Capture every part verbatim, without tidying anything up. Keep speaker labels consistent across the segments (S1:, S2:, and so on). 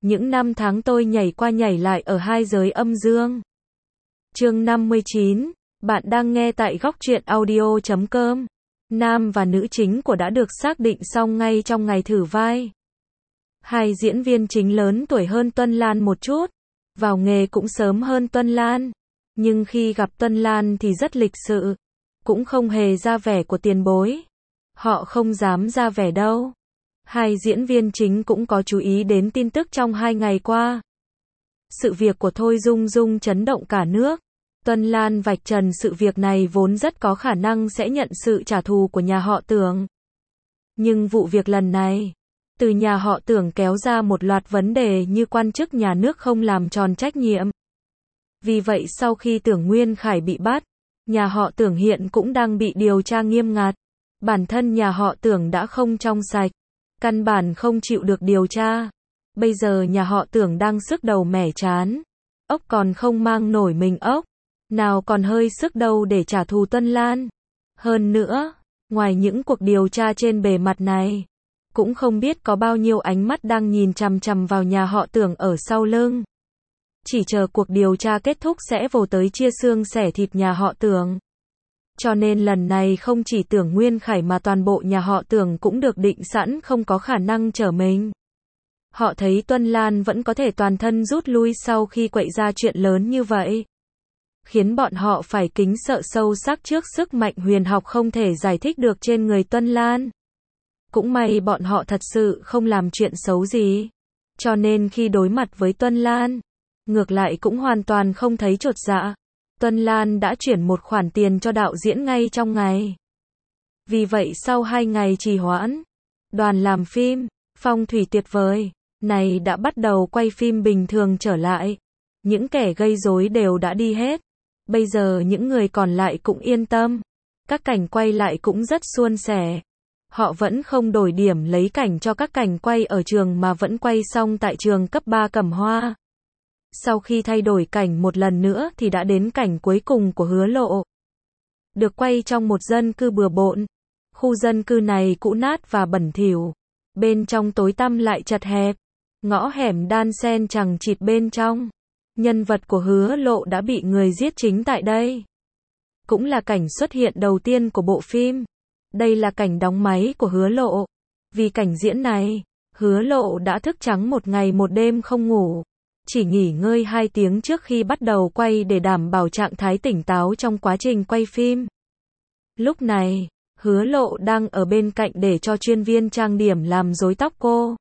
S1: Những năm tháng tôi nhảy qua nhảy lại ở hai giới âm dương. Chương năm mươi chín, bạn đang nghe tại góc truyện audio chấm com. Nam và nữ chính của đã được xác định xong ngay trong ngày thử vai. Hai diễn viên chính lớn tuổi hơn Tuân Lan một chút, vào nghề cũng sớm hơn Tuân Lan, nhưng khi gặp Tuân Lan thì rất lịch sự, cũng không hề ra vẻ của tiền bối. Họ không dám ra vẻ đâu. Hai diễn viên chính cũng có chú ý đến tin tức trong hai ngày qua. Sự việc của Thôi Dung Dung chấn động cả nước. Tuân Lan vạch trần sự việc này vốn rất có khả năng sẽ nhận sự trả thù của nhà họ Tưởng. Nhưng vụ việc lần này, từ nhà họ Tưởng kéo ra một loạt vấn đề như quan chức nhà nước không làm tròn trách nhiệm. Vì vậy sau khi Tưởng Nguyên Khải bị bắt, nhà họ Tưởng hiện cũng đang bị điều tra nghiêm ngặt. Bản thân nhà họ Tưởng đã không trong sạch, căn bản không chịu được điều tra. Bây giờ nhà họ Tưởng đang sức đầu mẻ trán. Ốc còn không mang nổi mình ốc, nào còn hơi sức đâu để trả thù Tuân Lan. Hơn nữa, ngoài những cuộc điều tra trên bề mặt này, cũng không biết có bao nhiêu ánh mắt đang nhìn chằm chằm vào nhà họ Tưởng ở sau lưng. Chỉ chờ cuộc điều tra kết thúc sẽ vồ tới chia xương xẻ thịt nhà họ Tưởng. Cho nên lần này không chỉ Tưởng Nguyên Khải mà toàn bộ nhà họ Tưởng cũng được định sẵn không có khả năng trở mình. Họ thấy Tuân Lan vẫn có thể toàn thân rút lui sau khi quậy ra chuyện lớn như vậy, khiến bọn họ phải kính sợ sâu sắc trước sức mạnh huyền học không thể giải thích được trên người Tuân Lan. Cũng may bọn họ thật sự không làm chuyện xấu gì, cho nên khi đối mặt với Tuân Lan, ngược lại cũng hoàn toàn không thấy chột dạ. Tuân Lan đã chuyển một khoản tiền cho đạo diễn ngay trong ngày. Vì vậy sau hai ngày trì hoãn, đoàn làm phim Phong thủy tuyệt vời này đã bắt đầu quay phim bình thường trở lại. Những kẻ gây rối đều đã đi hết. Bây giờ những người còn lại cũng yên tâm. Các cảnh quay lại cũng rất suôn sẻ. Họ vẫn không đổi điểm lấy cảnh cho các cảnh quay ở trường mà vẫn quay xong tại trường cấp ba Cẩm Hoa. Sau khi thay đổi cảnh một lần nữa thì đã đến cảnh cuối cùng của Hứa Lộ. Được quay trong một dân cư bừa bộn. Khu dân cư này cũ nát và bẩn thỉu. Bên trong tối tăm lại chật hẹp. Ngõ hẻm đan xen chằng chịt bên trong. Nhân vật của Hứa Lộ đã bị người giết chính tại đây. Cũng là cảnh xuất hiện đầu tiên của bộ phim. Đây là cảnh đóng máy của Hứa Lộ. Vì cảnh diễn này, Hứa Lộ đã thức trắng một ngày một đêm không ngủ. Chỉ nghỉ ngơi hai tiếng trước khi bắt đầu quay để đảm bảo trạng thái tỉnh táo trong quá trình quay phim. Lúc này, Hứa Lộ đang ở bên cạnh để cho chuyên viên trang điểm làm rối tóc cô.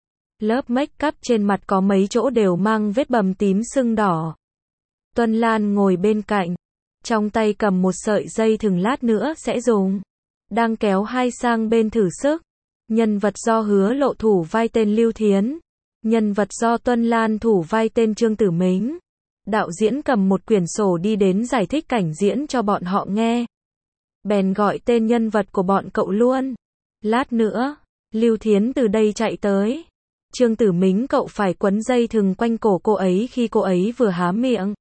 S1: Lớp make up trên mặt có mấy chỗ đều mang vết bầm tím sưng đỏ. Tuân Lan ngồi bên cạnh, trong tay cầm một sợi dây thừng lát nữa sẽ dùng. Đang kéo hai sang bên thử sức. Nhân vật do Hứa Lộ thủ vai tên Lưu Thiến. Nhân vật do Tuân Lan thủ vai tên Trương Tử Mính. Đạo diễn cầm một quyển sổ đi đến giải thích cảnh diễn cho bọn họ nghe. Bèn gọi tên nhân vật của bọn cậu luôn. Lát nữa, Lưu Thiến từ đây chạy tới. Trương Tử Mính cậu phải quấn dây thừng quanh cổ cô ấy khi cô ấy vừa há miệng.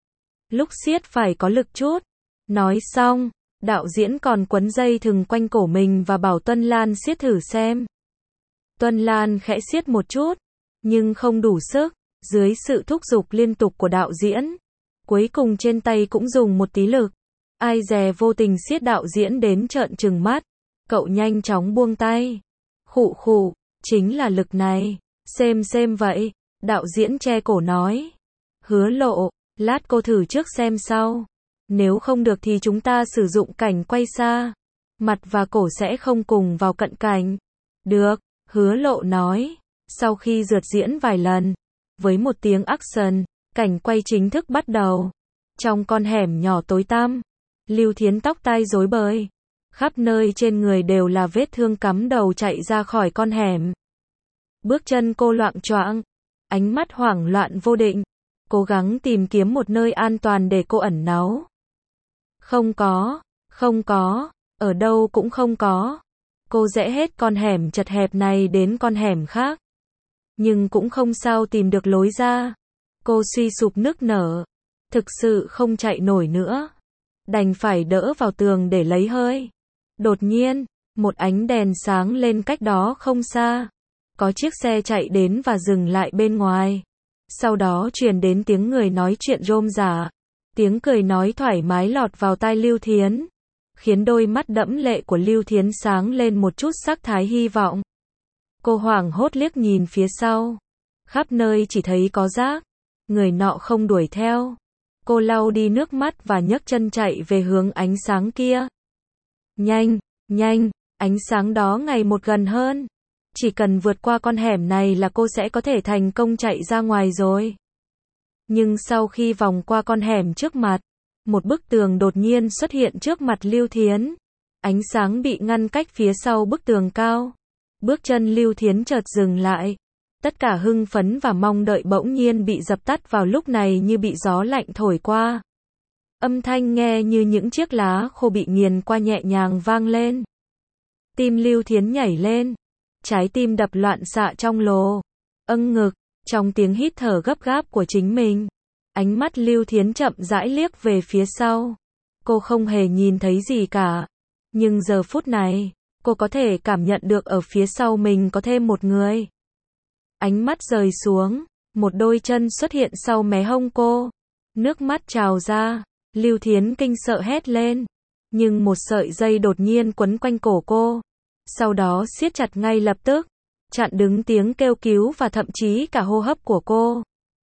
S1: Lúc siết phải có lực chút. Nói xong, đạo diễn còn quấn dây thừng quanh cổ mình và bảo Tuân Lan siết thử xem. Tuân Lan khẽ siết một chút, nhưng không đủ sức. Dưới sự thúc giục liên tục của đạo diễn, cuối cùng trên tay cũng dùng một tí lực. Ai dè vô tình siết đạo diễn đến trợn trừng mắt. Cậu nhanh chóng buông tay. Khụ khụ, chính là lực này. Xem xem vậy. Đạo diễn che cổ nói. Hứa Lộ, lát cô thử trước xem sau. Nếu không được thì chúng ta sử dụng cảnh quay xa. Mặt và cổ sẽ không cùng vào cận cảnh. Được, Hứa Lộ nói. Sau khi rượt diễn vài lần, với một tiếng action, cảnh quay chính thức bắt đầu. Trong con hẻm nhỏ tối tăm, Lưu Thiến tóc tai rối bời. Khắp nơi trên người đều là vết thương cắm đầu chạy ra khỏi con hẻm. Bước chân cô loạng choạng, ánh mắt hoảng loạn vô định, cố gắng tìm kiếm một nơi an toàn để cô ẩn náu. Không có, không có, ở đâu cũng không có. Cô rẽ hết con hẻm chật hẹp này đến con hẻm khác. Nhưng cũng không sao tìm được lối ra. Cô suy sụp nức nở. Thực sự không chạy nổi nữa. Đành phải đỡ vào tường để lấy hơi. Đột nhiên, một ánh đèn sáng lên cách đó không xa. có chiếc xe chạy đến và dừng lại bên ngoài. Sau đó truyền đến tiếng người nói chuyện rôm rả. Tiếng cười nói thoải mái lọt vào tai Lưu Thiến, khiến đôi mắt đẫm lệ của Lưu Thiến sáng lên một chút sắc thái hy vọng. Cô hoảng hốt liếc nhìn phía sau. Khắp nơi chỉ thấy có rác. Người nọ không đuổi theo. Cô lau đi nước mắt và nhấc chân chạy về hướng ánh sáng kia. Nhanh, nhanh, ánh sáng đó ngày một gần hơn. Chỉ cần vượt qua con hẻm này là cô sẽ có thể thành công chạy ra ngoài rồi. Nhưng sau khi vòng qua con hẻm trước mặt, một bức tường đột nhiên xuất hiện trước mặt Lưu Thiến. Ánh sáng bị ngăn cách phía sau bức tường cao. Bước chân Lưu Thiến chợt dừng lại. Tất cả hưng phấn và mong đợi bỗng nhiên bị dập tắt vào lúc này như bị gió lạnh thổi qua. Âm thanh nghe như những chiếc lá khô bị nghiền qua nhẹ nhàng vang lên. Tim Lưu Thiến nhảy lên. Trái tim đập loạn xạ trong lồ. Âng ngực, trong tiếng hít thở gấp gáp của chính mình. Ánh mắt Lưu Thiến chậm rãi liếc về phía sau. Cô không hề nhìn thấy gì cả. Nhưng giờ phút này, cô có thể cảm nhận được ở phía sau mình có thêm một người. Ánh mắt rời xuống, một đôi chân xuất hiện sau mé hông cô. Nước mắt trào ra, Lưu Thiến kinh sợ hét lên. Nhưng một sợi dây đột nhiên quấn quanh cổ cô. Sau đó siết chặt ngay lập tức, chặn đứng tiếng kêu cứu và thậm chí cả hô hấp của cô.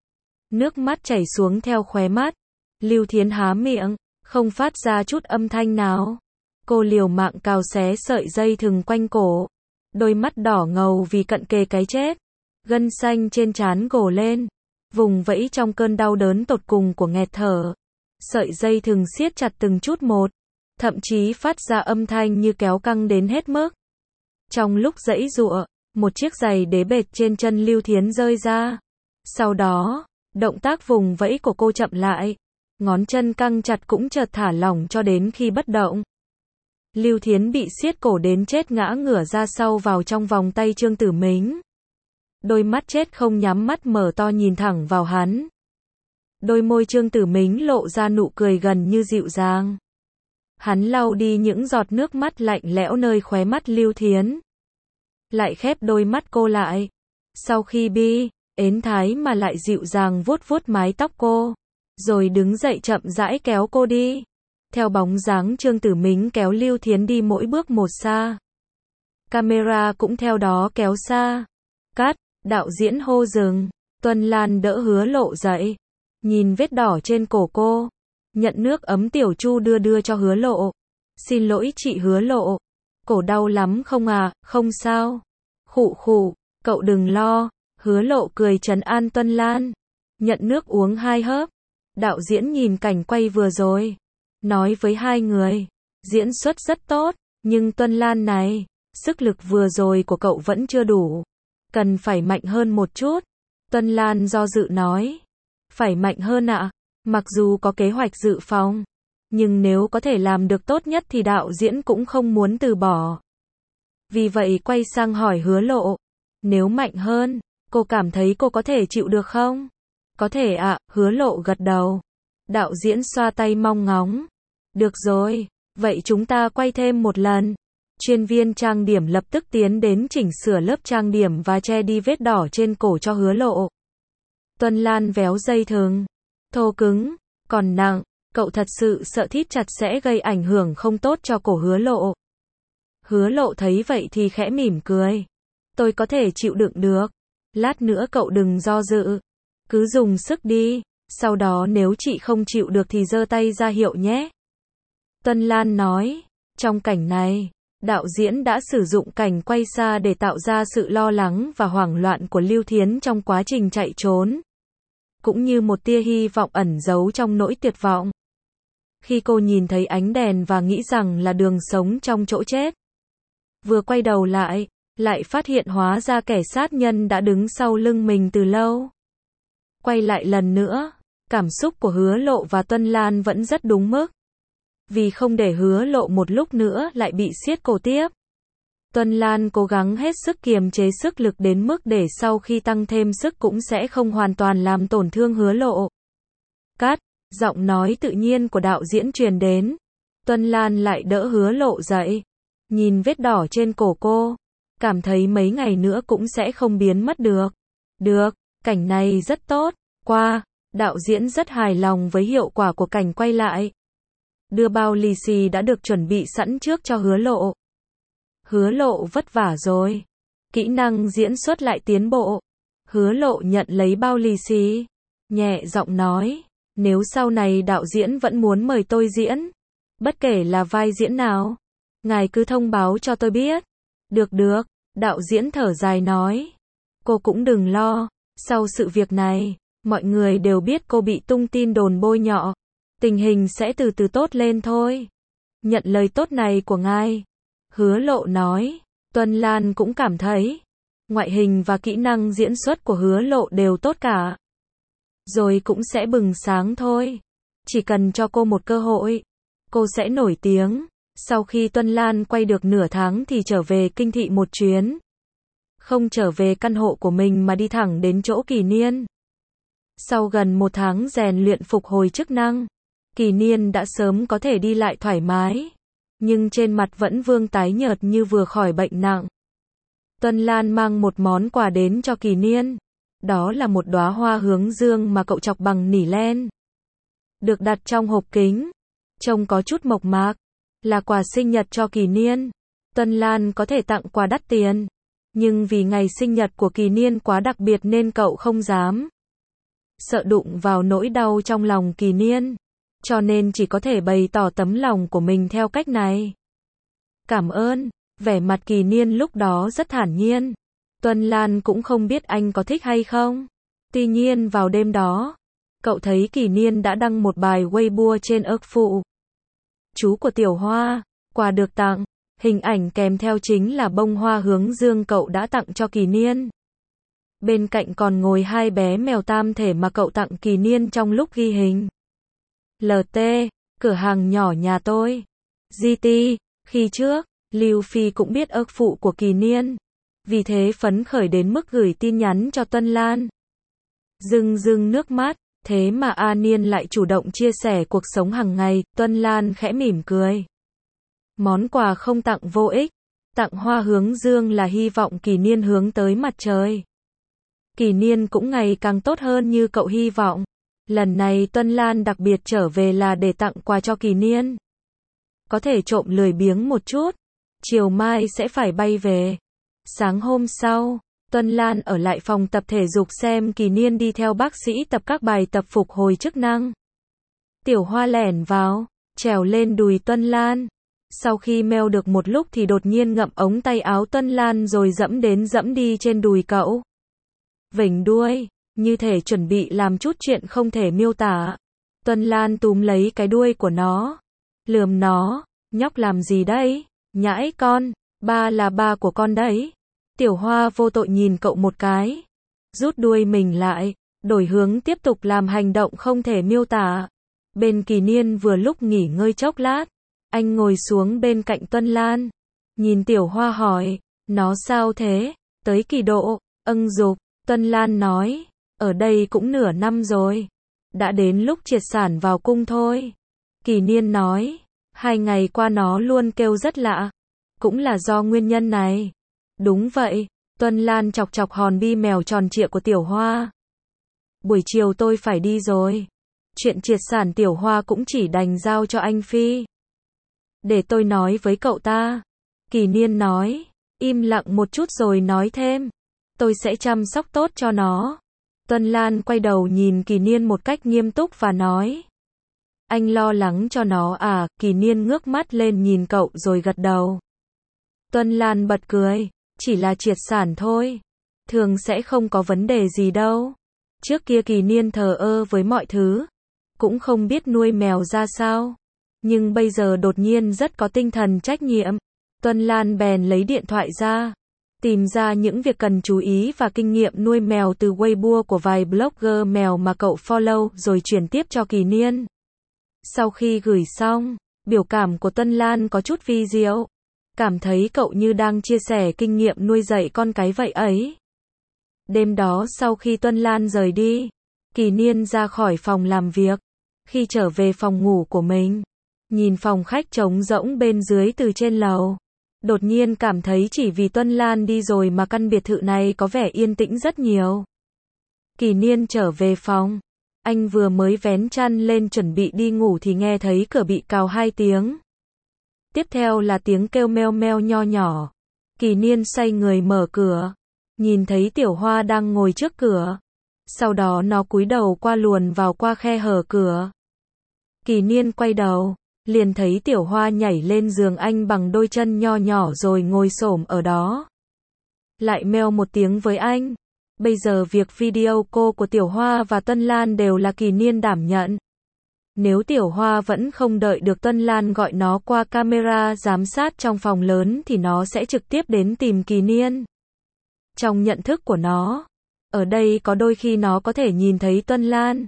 S1: Nước mắt chảy xuống theo khóe mắt. Lưu Thiến há miệng, không phát ra chút âm thanh nào. Cô liều mạng cào xé sợi dây thừng quanh cổ. Đôi mắt đỏ ngầu vì cận kề cái chết. Gân xanh trên trán gồ lên. Vùng vẫy trong cơn đau đớn tột cùng của nghẹt thở. Sợi dây thừng siết chặt từng chút một. Thậm chí phát ra âm thanh như kéo căng đến hết mức. Trong lúc giãy giụa, một chiếc giày đế bệt trên chân Lưu Thiến rơi ra. Sau đó, động tác vùng vẫy của cô chậm lại. Ngón chân căng chặt cũng chợt thả lỏng cho đến khi bất động. Lưu Thiến bị siết cổ đến chết ngã ngửa ra sau vào trong vòng tay Trương Tử Mính. Đôi mắt chết không nhắm mắt mở to nhìn thẳng vào hắn. Đôi môi Trương Tử Mính lộ ra nụ cười gần như dịu dàng. Hắn lau đi những giọt nước mắt lạnh lẽo nơi khóe mắt Lưu Thiến. Lại khép đôi mắt cô lại. Sau khi bi, ến thái mà lại dịu dàng vuốt vuốt mái tóc cô. Rồi đứng dậy chậm rãi kéo cô đi. Theo bóng dáng Trương Tử Mính kéo Lưu Thiến đi mỗi bước một xa. Camera cũng theo đó kéo xa. Cắt, đạo diễn hô dừng. Tuân Lan đỡ Hứa Lộ dậy. Nhìn vết đỏ trên cổ cô. Nhận nước ấm Tiểu Chu đưa đưa cho Hứa Lộ. Xin lỗi chị Hứa Lộ. Cổ đau lắm không à, không sao. Khụ khụ, cậu đừng lo. Hứa Lộ cười trấn an Tuân Lan. Nhận nước uống hai hớp. Đạo diễn nhìn cảnh quay vừa rồi. Nói với hai người. Diễn xuất rất tốt. Nhưng Tuân Lan này, sức lực vừa rồi của cậu vẫn chưa đủ. Cần phải mạnh hơn một chút. Tuân Lan do dự nói. Phải mạnh hơn ạ. À? Mặc dù có kế hoạch dự phòng. Nhưng nếu có thể làm được tốt nhất thì đạo diễn cũng không muốn từ bỏ. Vì vậy quay sang hỏi Hứa Lộ. Nếu mạnh hơn, cô cảm thấy cô có thể chịu được không? Có thể ạ, à, Hứa Lộ gật đầu. Đạo diễn xoa tay mong ngóng. Được rồi, vậy chúng ta quay thêm một lần. Chuyên viên trang điểm lập tức tiến đến chỉnh sửa lớp trang điểm và che đi vết đỏ trên cổ cho Hứa Lộ. Tuân Lan véo dây thừng. Thô cứng, còn nặng, cậu thật sự sợ thít chặt sẽ gây ảnh hưởng không tốt cho cổ Hứa Lộ. Hứa Lộ thấy vậy thì khẽ mỉm cười. Tôi có thể chịu đựng được. Lát nữa cậu đừng do dự. Cứ dùng sức đi, sau đó nếu chị không chịu được thì giơ tay ra hiệu nhé. Tuân Lan nói, trong cảnh này, đạo diễn đã sử dụng cảnh quay xa để tạo ra sự lo lắng và hoảng loạn của Lưu Thiến trong quá trình chạy trốn. Cũng như một tia hy vọng ẩn giấu trong nỗi tuyệt vọng. Khi cô nhìn thấy ánh đèn và nghĩ rằng là đường sống trong chỗ chết. Vừa quay đầu lại, lại phát hiện hóa ra kẻ sát nhân đã đứng sau lưng mình từ lâu. Quay lại lần nữa, cảm xúc của Hứa Lộ và Tuân Lan vẫn rất đúng mức. Vì không để Hứa Lộ một lúc nữa lại bị siết cổ tiếp. Tuân Lan cố gắng hết sức kiềm chế sức lực đến mức để sau khi tăng thêm sức cũng sẽ không hoàn toàn làm tổn thương Hứa Lộ. Cắt, giọng nói tự nhiên của đạo diễn truyền đến. Tuân Lan lại đỡ Hứa Lộ dậy. Nhìn vết đỏ trên cổ cô. cảm thấy mấy ngày nữa cũng sẽ không biến mất được. Được, cảnh này rất tốt. Qua, đạo diễn rất hài lòng với hiệu quả của cảnh quay lại. Đưa bao lì xì đã được chuẩn bị sẵn trước cho Hứa Lộ. Hứa Lộ vất vả rồi. Kỹ năng diễn xuất lại tiến bộ. Hứa Lộ nhận lấy bao lì xì, nhẹ giọng nói, nếu sau này đạo diễn vẫn muốn mời tôi diễn, bất kể là vai diễn nào, ngài cứ thông báo cho tôi biết. Được được, đạo diễn thở dài nói. Cô cũng đừng lo, sau sự việc này, mọi người đều biết cô bị tung tin đồn bôi nhọ. Tình hình sẽ từ từ tốt lên thôi. Nhận lời tốt này của ngài. Hứa Lộ nói. Tuân Lan cũng cảm thấy ngoại hình và kỹ năng diễn xuất của Hứa Lộ đều tốt cả. Rồi cũng sẽ bừng sáng thôi. Chỉ cần cho cô một cơ hội, cô sẽ nổi tiếng. Sau khi Tuân Lan quay được nửa tháng thì trở về Kinh Thị một chuyến. Không trở về căn hộ của mình mà đi thẳng đến chỗ Kỳ Niên. Sau gần một tháng rèn luyện phục hồi chức năng, Kỳ Niên đã sớm có thể đi lại thoải mái. Nhưng trên mặt vẫn vương tái nhợt như vừa khỏi bệnh nặng. Tuân Lan mang một món quà đến cho Kỳ Niên. Đó là một đóa hoa hướng dương mà cậu chọc bằng nỉ len. Được đặt trong hộp kính. Trông có chút mộc mạc. Là quà sinh nhật cho Kỳ Niên. Tuân Lan có thể tặng quà đắt tiền. Nhưng vì ngày sinh nhật của Kỳ Niên quá đặc biệt nên cậu không dám. Sợ đụng vào nỗi đau trong lòng Kỳ Niên. Cho nên chỉ có thể bày tỏ tấm lòng của mình theo cách này. Cảm ơn. Vẻ mặt Kỳ Niên lúc đó rất thản nhiên. Tuân Lan cũng không biết anh có thích hay không. Tuy nhiên vào đêm đó, cậu thấy Kỳ Niên đã đăng một bài Weibo trên ức phụ. Chú của Tiểu Hoa, quà được tặng, hình ảnh kèm theo chính là bông hoa hướng dương cậu đã tặng cho Kỳ Niên. Bên cạnh còn ngồi hai bé mèo tam thể mà cậu tặng Kỳ Niên trong lúc ghi hình. lờ tê, cửa hàng nhỏ nhà tôi. giê tê, khi trước, Lưu Phi cũng biết ức phụ của Kỳ Niên. Vì thế phấn khởi đến mức gửi tin nhắn cho Tuân Lan. Rưng rưng nước mắt, thế mà A Niên lại chủ động chia sẻ cuộc sống hàng ngày, Tuân Lan khẽ mỉm cười. Món quà không tặng vô ích, tặng hoa hướng dương là hy vọng Kỳ Niên hướng tới mặt trời. Kỳ Niên cũng ngày càng tốt hơn như cậu hy vọng. Lần này Tuân Lan đặc biệt trở về là để tặng quà cho Kỳ Niên. Có thể trộm lười biếng một chút, chiều mai sẽ phải bay về. Sáng hôm sau, Tuân Lan ở lại phòng tập thể dục xem Kỳ Niên đi theo bác sĩ tập các bài tập phục hồi chức năng. Tiểu Hoa lẻn vào, trèo lên đùi Tuân Lan. Sau khi meo được một lúc thì đột nhiên ngậm ống tay áo Tuân Lan rồi dẫm đến dẫm đi trên đùi cậu. Vểnh đuôi, như thể chuẩn bị làm chút chuyện không thể miêu tả. Tuân Lan túm lấy cái đuôi của nó, lườm nó, nhóc làm gì đấy? Nhãi con, ba là ba của con đấy. Tiểu Hoa vô tội nhìn cậu một cái, rút đuôi mình lại, đổi hướng tiếp tục làm hành động không thể miêu tả. Bên Kỳ Niên vừa lúc nghỉ ngơi chốc lát, anh ngồi xuống bên cạnh Tuân Lan, nhìn Tiểu Hoa hỏi, nó sao thế? Tới kỳ độ, âng dục, Tuân Lan nói, ở đây cũng nửa năm rồi, đã đến lúc triệt sản vào cung thôi. Kỳ Niên nói, hai ngày qua nó luôn kêu rất lạ, cũng là do nguyên nhân này. Đúng vậy, Tuân Lan chọc chọc hòn bi mèo tròn trịa của Tiểu Hoa. Buổi chiều tôi phải đi rồi. Chuyện triệt sản Tiểu Hoa cũng chỉ đành giao cho anh Phi. Để tôi nói với cậu ta. Kỳ Niên nói, im lặng một chút rồi nói thêm. Tôi sẽ chăm sóc tốt cho nó. Tuân Lan quay đầu nhìn Kỳ Niên một cách nghiêm túc và nói. Anh lo lắng cho nó à? Kỳ Niên ngước mắt lên nhìn cậu rồi gật đầu. Tuân Lan bật cười. Chỉ là triệt sản thôi. Thường sẽ không có vấn đề gì đâu. Trước kia Kỳ Niên thờ ơ với mọi thứ. Cũng không biết nuôi mèo ra sao. Nhưng bây giờ đột nhiên rất có tinh thần trách nhiệm. Tuân Lan bèn lấy điện thoại ra. Tìm ra những việc cần chú ý và kinh nghiệm nuôi mèo từ Weibo của vài blogger mèo mà cậu follow rồi chuyển tiếp cho Kỳ Niên. Sau khi gửi xong, biểu cảm của Tuân Lan có chút vi diệu. Cảm thấy cậu như đang chia sẻ kinh nghiệm nuôi dạy con cái vậy ấy. Đêm đó sau khi Tuân Lan rời đi, Kỳ Niên ra khỏi phòng làm việc. Khi trở về phòng ngủ của mình, nhìn phòng khách trống rỗng bên dưới từ trên lầu, Đột nhiên cảm thấy chỉ vì Tuân Lan đi rồi mà căn biệt thự này có vẻ yên tĩnh rất nhiều. Kỳ Niên trở về phòng. Anh vừa mới vén chăn lên chuẩn bị đi ngủ thì nghe thấy cửa bị cào hai tiếng. Tiếp theo là tiếng kêu meo meo nho nhỏ. Kỳ Niên xoay người mở cửa. Nhìn thấy Tiểu Hoa đang ngồi trước cửa. Sau đó nó cúi đầu qua luồn vào qua khe hở cửa. Kỳ Niên quay đầu. Liền thấy Tiểu Hoa nhảy lên giường anh bằng đôi chân nho nhỏ rồi ngồi xổm ở đó. Lại meo một tiếng với anh. Bây giờ việc video call của Tiểu Hoa và Tuân Lan đều là Kỳ Niên đảm nhận. Nếu Tiểu Hoa vẫn không đợi được Tuân Lan gọi nó qua camera giám sát trong phòng lớn thì nó sẽ trực tiếp đến tìm Kỳ Niên. Trong nhận thức của nó, ở đây có đôi khi nó có thể nhìn thấy Tuân Lan.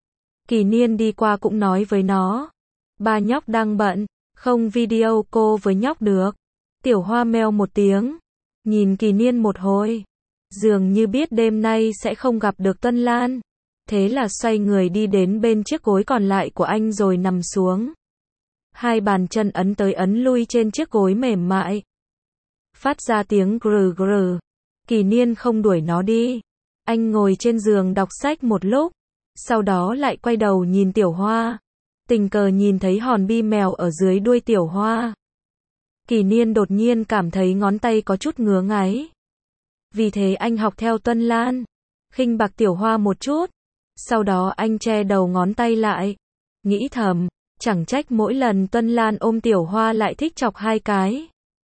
S1: Kỳ Niên đi qua cũng nói với nó. Ba nhóc đang bận, không video call với nhóc được. Tiểu Hoa meo một tiếng, nhìn Kỳ Niên một hồi. Dường như biết đêm nay sẽ không gặp được Tuân Lan. Thế là xoay người đi đến bên chiếc gối còn lại của anh rồi nằm xuống. Hai bàn chân ấn tới ấn lui trên chiếc gối mềm mại. Phát ra tiếng grừ grừ. Kỳ Niên không đuổi nó đi. Anh ngồi trên giường đọc sách một lúc. Sau đó lại quay đầu nhìn Tiểu Hoa. Tình cờ nhìn thấy hòn bi mèo ở dưới đuôi Tiểu Hoa. Kỳ Niên đột nhiên cảm thấy ngón tay có chút ngứa ngáy. Vì thế anh học theo Tuân Lan. Khinh bạc Tiểu Hoa một chút. Sau đó anh che đầu ngón tay lại. Nghĩ thầm, chẳng trách mỗi lần Tuân Lan ôm Tiểu Hoa lại thích chọc hai cái.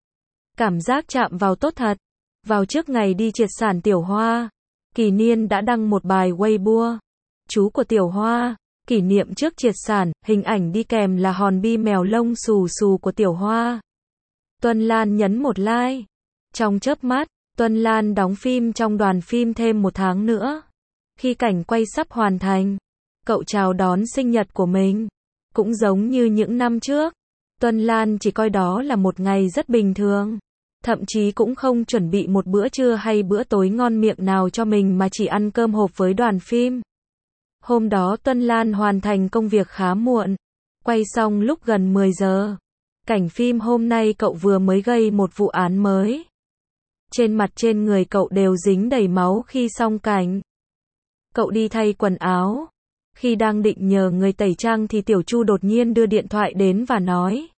S1: Cảm giác chạm vào tốt thật. Vào trước ngày đi triệt sản Tiểu Hoa, Kỳ Niên đã đăng một bài Weibo. Chú của Tiểu Hoa, kỷ niệm trước triệt sản, hình ảnh đi kèm là hòn bi mèo lông xù xù của Tiểu Hoa. Tuân Lan nhấn một like. Trong chớp mắt, Tuân Lan đóng phim trong đoàn phim thêm một tháng nữa. Khi cảnh quay sắp hoàn thành, cậu chào đón sinh nhật của mình. Cũng giống như những năm trước, Tuân Lan chỉ coi đó là một ngày rất bình thường. Thậm chí cũng không chuẩn bị một bữa trưa hay bữa tối ngon miệng nào cho mình mà chỉ ăn cơm hộp với đoàn phim. Hôm đó Tuân Lan hoàn thành công việc khá muộn. Quay xong lúc gần mười giờ. Cảnh phim hôm nay cậu vừa mới gây một vụ án mới. Trên mặt trên người cậu đều dính đầy máu khi xong cảnh. Cậu đi thay quần áo. Khi đang định nhờ người tẩy trang thì Tiểu Chu đột nhiên đưa điện thoại đến và nói.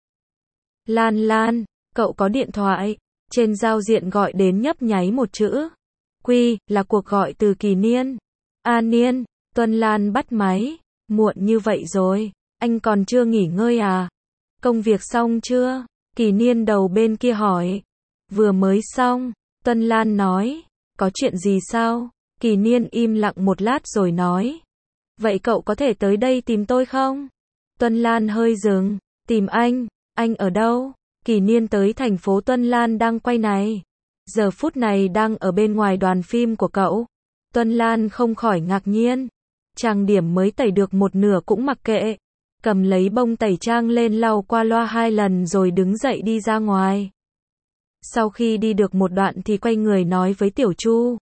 S1: Lan Lan, cậu có điện thoại. Trên giao diện gọi đến nhấp nháy một chữ. Quy, là cuộc gọi từ Kỳ Niên. A Niên, Tuân Lan bắt máy. Muộn như vậy rồi, anh còn chưa nghỉ ngơi à? Công việc xong chưa? Kỳ Niên đầu bên kia hỏi. Vừa mới xong, Tuân Lan nói. Có chuyện gì sao? Kỳ Niên im lặng một lát rồi nói. Vậy cậu có thể tới đây tìm tôi không? Tuân Lan hơi dừng. Tìm anh? Anh ở đâu? Kỳ Niên tới thành phố Tuân Lan đang quay này. Giờ phút này đang ở bên ngoài đoàn phim của cậu. Tuân Lan không khỏi ngạc nhiên. Trang điểm mới tẩy được một nửa cũng mặc kệ. Cầm lấy bông tẩy trang lên lau qua loa hai lần rồi đứng dậy đi ra ngoài. Sau khi đi được một đoạn thì quay người nói với Tiểu Chu.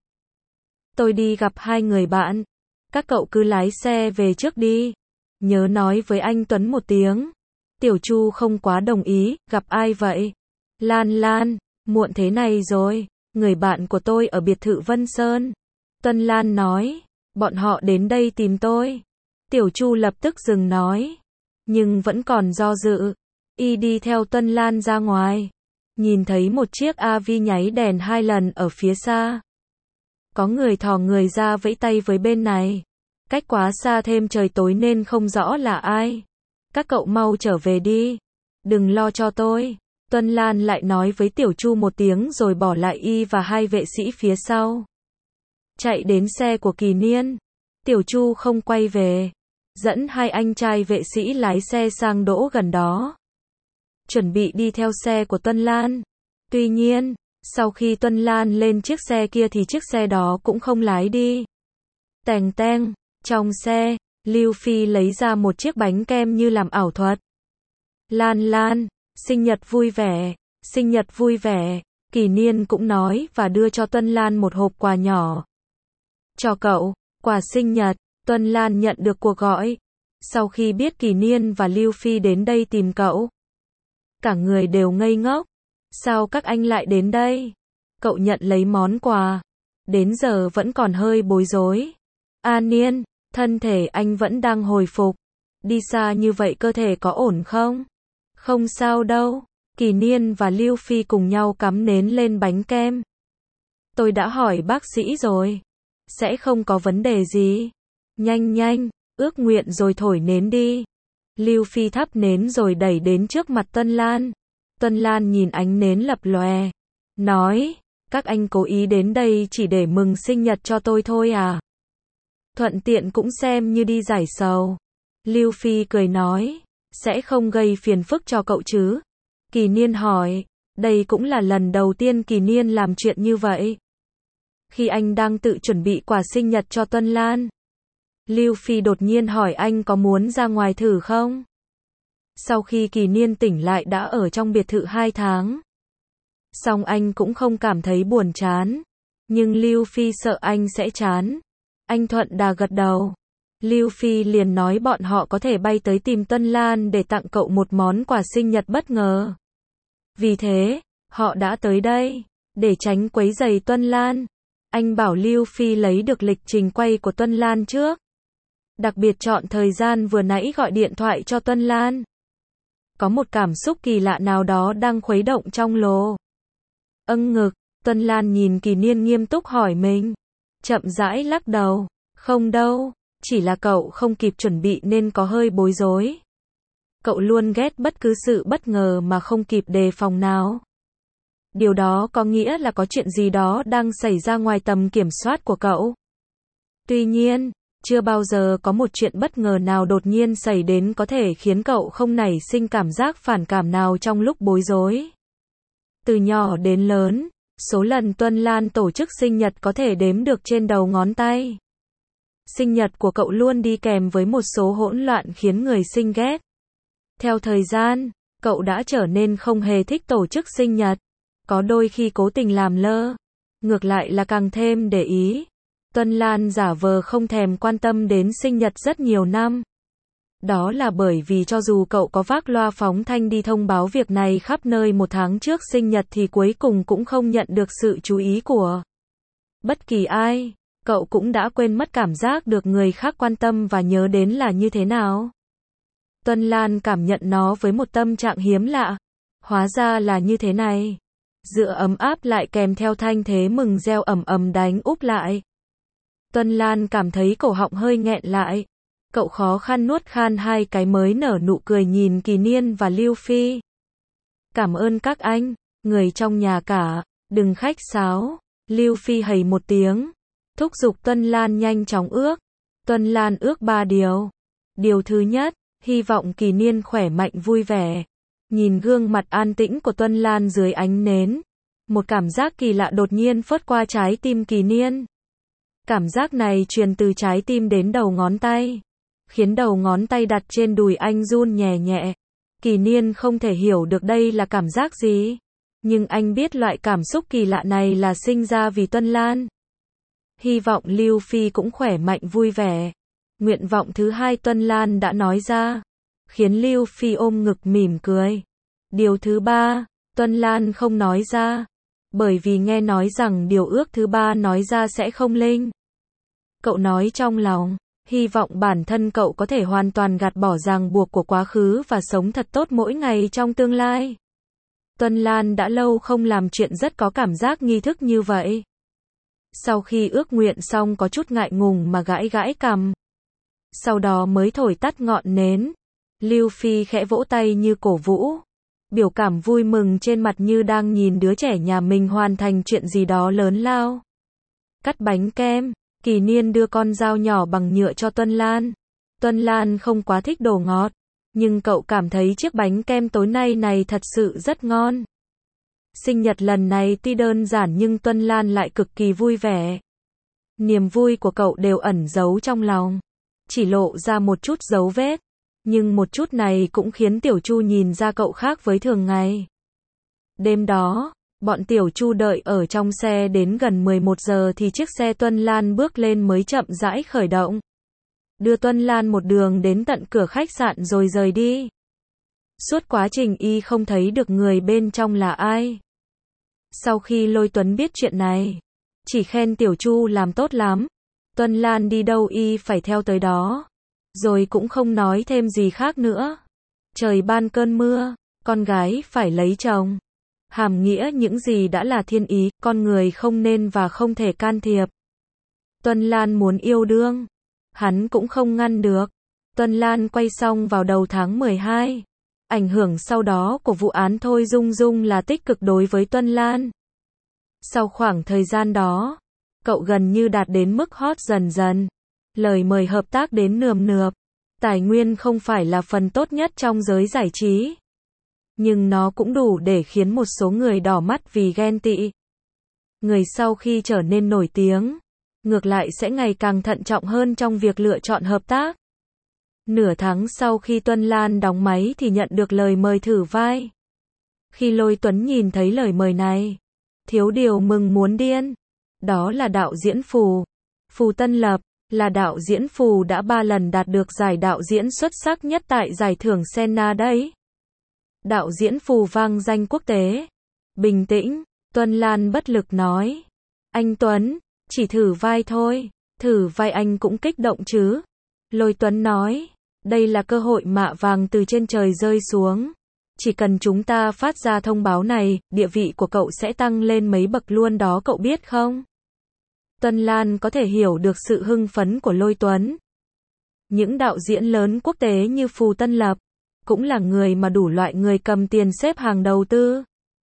S1: Tôi đi gặp hai người bạn. Các cậu cứ lái xe về trước đi. Nhớ nói với anh Tuấn một tiếng. Tiểu Chu không quá đồng ý. Gặp ai vậy? Lan Lan, muộn thế này rồi. Người bạn của tôi ở biệt thự Vân Sơn. Tuân Lan nói. Bọn họ đến đây tìm tôi. Tiểu Chu lập tức dừng nói. Nhưng vẫn còn do dự. Y đi theo Tuân Lan ra ngoài. Nhìn thấy một chiếc a vê nháy đèn hai lần ở phía xa. Có người thò người ra vẫy tay với bên này. Cách quá xa thêm trời tối nên không rõ là ai. Các cậu mau trở về đi. Đừng lo cho tôi. Tuân Lan lại nói với Tiểu Chu một tiếng rồi bỏ lại y và hai vệ sĩ phía sau. Chạy đến xe của Kỳ Niên. Tiểu Chu không quay về. Dẫn hai anh trai vệ sĩ lái xe sang đỗ gần đó. Chuẩn bị đi theo xe của Tuân Lan. Tuy nhiên, sau khi Tuân Lan lên chiếc xe kia thì chiếc xe đó cũng không lái đi. Tèng teng, trong xe, Lưu Phi lấy ra một chiếc bánh kem như làm ảo thuật. Lan Lan, sinh nhật vui vẻ, sinh nhật vui vẻ, Kỳ Niên cũng nói và đưa cho Tuân Lan một hộp quà nhỏ. Cho cậu, quà sinh nhật. Tuân Lan nhận được cuộc gọi. Sau khi biết Kỳ Niên và Lưu Phi đến đây tìm cậu, cả người đều ngây ngốc. Sao các anh lại đến đây? Cậu nhận lấy món quà. Đến giờ vẫn còn hơi bối rối. A Niên, thân thể anh vẫn đang hồi phục. Đi xa như vậy cơ thể có ổn không? Không sao đâu. Kỳ Niên và Lưu Phi cùng nhau cắm nến lên bánh kem. Tôi đã hỏi bác sĩ rồi. Sẽ không có vấn đề gì. Nhanh nhanh, ước nguyện rồi thổi nến đi. Lưu Phi thắp nến rồi đẩy đến trước mặt Tuân Lan. Tuân Lan nhìn ánh nến lập lòe. Nói, các anh cố ý đến đây chỉ để mừng sinh nhật cho tôi thôi à? Thuận tiện cũng xem như đi giải sầu. Lưu Phi cười nói, sẽ không gây phiền phức cho cậu chứ? Kỳ Niên hỏi, đây cũng là lần đầu tiên Kỳ Niên làm chuyện như vậy. Khi anh đang tự chuẩn bị quà sinh nhật cho Tuân Lan, Lưu Phi đột nhiên hỏi anh có muốn ra ngoài thử không? Sau khi Kỳ Niên tỉnh lại đã ở trong biệt thự hai tháng. Song anh cũng không cảm thấy buồn chán. Nhưng Lưu Phi sợ anh sẽ chán. Anh thuận đà gật đầu. Lưu Phi liền nói bọn họ có thể bay tới tìm Tuân Lan để tặng cậu một món quà sinh nhật bất ngờ. Vì thế, họ đã tới đây, để tránh quấy rầy Tuân Lan. Anh bảo Lưu Phi lấy được lịch trình quay của Tuân Lan trước. Đặc biệt chọn thời gian vừa nãy gọi điện thoại cho Tuân Lan. Có một cảm xúc kỳ lạ nào đó đang khuấy động trong lồ. Âng ngực, Tuân Lan nhìn Kỳ Niên nghiêm túc hỏi mình. Chậm rãi lắc đầu. Không đâu, chỉ là cậu không kịp chuẩn bị nên có hơi bối rối. Cậu luôn ghét bất cứ sự bất ngờ mà không kịp đề phòng nào. Điều đó có nghĩa là có chuyện gì đó đang xảy ra ngoài tầm kiểm soát của cậu. Tuy nhiên, chưa bao giờ có một chuyện bất ngờ nào đột nhiên xảy đến có thể khiến cậu không nảy sinh cảm giác phản cảm nào trong lúc bối rối. Từ nhỏ đến lớn, số lần Tuân Lan tổ chức sinh nhật có thể đếm được trên đầu ngón tay. Sinh nhật của cậu luôn đi kèm với một số hỗn loạn khiến người sinh ghét. Theo thời gian, cậu đã trở nên không hề thích tổ chức sinh nhật. Có đôi khi cố tình làm lơ. Ngược lại là càng thêm để ý. Tuân Lan giả vờ không thèm quan tâm đến sinh nhật rất nhiều năm. Đó là bởi vì cho dù cậu có vác loa phóng thanh đi thông báo việc này khắp nơi một tháng trước sinh nhật thì cuối cùng cũng không nhận được sự chú ý của bất kỳ ai. Cậu cũng đã quên mất cảm giác được người khác quan tâm và nhớ đến là như thế nào. Tuân Lan cảm nhận nó với một tâm trạng hiếm lạ. Hóa ra là như thế này. Dựa ấm áp lại kèm theo thanh thế mừng reo ầm ầm đánh úp lại. Tuân Lan cảm thấy cổ họng hơi nghẹn lại. Cậu khó khăn nuốt khan hai cái mới nở nụ cười nhìn Kỳ Niên và Lưu Phi. Cảm ơn các anh, người trong nhà cả, đừng khách sáo. Lưu Phi hầy một tiếng. Thúc giục Tuân Lan nhanh chóng ước. Tuân Lan ước ba điều. Điều thứ nhất, hy vọng Kỳ Niên khỏe mạnh vui vẻ. Nhìn gương mặt an tĩnh của Tuân Lan dưới ánh nến. Một cảm giác kỳ lạ đột nhiên phớt qua trái tim Kỳ Niên. Cảm giác này truyền từ trái tim đến đầu ngón tay. Khiến đầu ngón tay đặt trên đùi anh run nhẹ nhẹ. Kỳ Niên không thể hiểu được đây là cảm giác gì. Nhưng anh biết loại cảm xúc kỳ lạ này là sinh ra vì Tuân Lan. Hy vọng Lưu Phi cũng khỏe mạnh vui vẻ. Nguyện vọng thứ hai Tuân Lan đã nói ra. Khiến Lưu Phi ôm ngực mỉm cười. Điều thứ ba, Tuân Lan không nói ra. Bởi vì nghe nói rằng điều ước thứ ba nói ra sẽ không linh. Cậu nói trong lòng, hy vọng bản thân cậu có thể hoàn toàn gạt bỏ ràng buộc của quá khứ và sống thật tốt mỗi ngày trong tương lai. Tuân Lan đã lâu không làm chuyện rất có cảm giác nghi thức như vậy. Sau khi ước nguyện xong có chút ngại ngùng mà gãi gãi cằm. Sau đó mới thổi tắt ngọn nến. Lưu Phi khẽ vỗ tay như cổ vũ. Biểu cảm vui mừng trên mặt như đang nhìn đứa trẻ nhà mình hoàn thành chuyện gì đó lớn lao. Cắt bánh kem, Kỳ Niên đưa con dao nhỏ bằng nhựa cho Tuân Lan. Tuân Lan không quá thích đồ ngọt, nhưng cậu cảm thấy chiếc bánh kem tối nay này thật sự rất ngon. Sinh nhật lần này tuy đơn giản nhưng Tuân Lan lại cực kỳ vui vẻ. Niềm vui của cậu đều ẩn giấu trong lòng, chỉ lộ ra một chút dấu vết. Nhưng một chút này cũng khiến Tiểu Chu nhìn ra cậu khác với thường ngày. Đêm đó, bọn Tiểu Chu đợi ở trong xe đến gần mười một giờ thì chiếc xe Tuân Lan bước lên mới chậm rãi khởi động. Đưa Tuân Lan một đường đến tận cửa khách sạn rồi rời đi. Suốt quá trình y không thấy được người bên trong là ai. Sau khi Lôi Tuấn biết chuyện này, chỉ khen Tiểu Chu làm tốt lắm. Tuân Lan đi đâu y phải theo tới đó. Rồi cũng không nói thêm gì khác nữa. Trời ban cơn mưa, con gái phải lấy chồng. Hàm nghĩa những gì đã là thiên ý, con người không nên và không thể can thiệp. Tuân Lan muốn yêu đương, hắn cũng không ngăn được. Tuân Lan quay xong vào đầu tháng mười hai. Ảnh hưởng sau đó của vụ án Thôi Dung Dung là tích cực đối với Tuân Lan. Sau khoảng thời gian đó, cậu gần như đạt đến mức hot dần dần. Lời mời hợp tác đến nườm nượp. Tài nguyên không phải là phần tốt nhất trong giới giải trí. Nhưng nó cũng đủ để khiến một số người đỏ mắt vì ghen tị. Người sau khi trở nên nổi tiếng, ngược lại sẽ ngày càng thận trọng hơn trong việc lựa chọn hợp tác. Nửa tháng sau khi Tuân Lan đóng máy thì nhận được lời mời thử vai. Khi Lôi Tuấn nhìn thấy lời mời này, thiếu điều mừng muốn điên. Đó là đạo diễn Phù. Phù Tân Lập, là đạo diễn Phù đã ba lần đạt được giải đạo diễn xuất sắc nhất tại giải thưởng Senna đấy. Đạo diễn Phù vang danh quốc tế. Bình tĩnh, Tuân Lan bất lực nói. Anh Tuấn, chỉ thử vai thôi, thử vai anh cũng kích động chứ. Lôi Tuấn nói, đây là cơ hội mạ vàng từ trên trời rơi xuống. Chỉ cần chúng ta phát ra thông báo này, địa vị của cậu sẽ tăng lên mấy bậc luôn đó cậu biết không? Tuân Lan có thể hiểu được sự hưng phấn của Lôi Tuấn. Những đạo diễn lớn quốc tế như Phù Tân Lập, cũng là người mà đủ loại người cầm tiền xếp hàng đầu tư.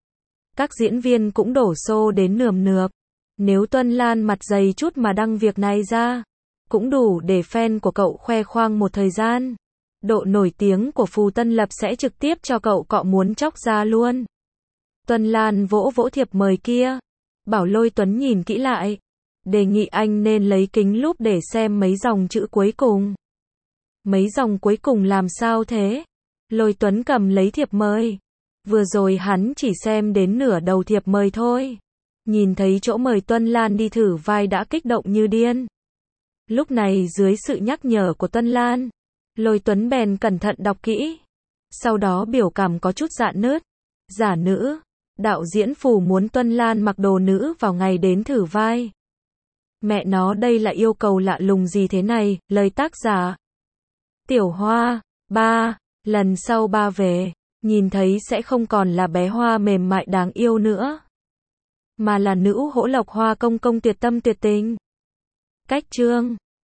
S1: Các diễn viên cũng đổ xô đến nườm nượp. Nếu Tuân Lan mặt dày chút mà đăng việc này ra, cũng đủ để fan của cậu khoe khoang một thời gian. Độ nổi tiếng của Phù Tân Lập sẽ trực tiếp cho cậu cọ muốn chóc ra luôn. Tuân Lan vỗ vỗ thiệp mời kia, bảo Lôi Tuấn nhìn kỹ lại. Đề nghị anh nên lấy kính lúp để xem mấy dòng chữ cuối cùng. Mấy dòng cuối cùng làm sao thế? Lôi Tuấn cầm lấy thiệp mời. Vừa rồi hắn chỉ xem đến nửa đầu thiệp mời thôi. Nhìn thấy chỗ mời Tuân Lan đi thử vai đã kích động như điên. Lúc này dưới sự nhắc nhở của Tuân Lan, Lôi Tuấn bèn cẩn thận đọc kỹ. Sau đó biểu cảm có chút rạn nứt. Giả nữ, đạo diễn Phù muốn Tuân Lan mặc đồ nữ vào ngày đến thử vai. Mẹ nó đây là yêu cầu lạ lùng gì thế này, lời tác giả. Tiểu Hoa, ba, lần sau ba về, nhìn thấy sẽ không còn là bé Hoa mềm mại đáng yêu nữa. Mà là nữ hỗ lộc Hoa công công tuyệt tâm tuyệt tình. Cách chương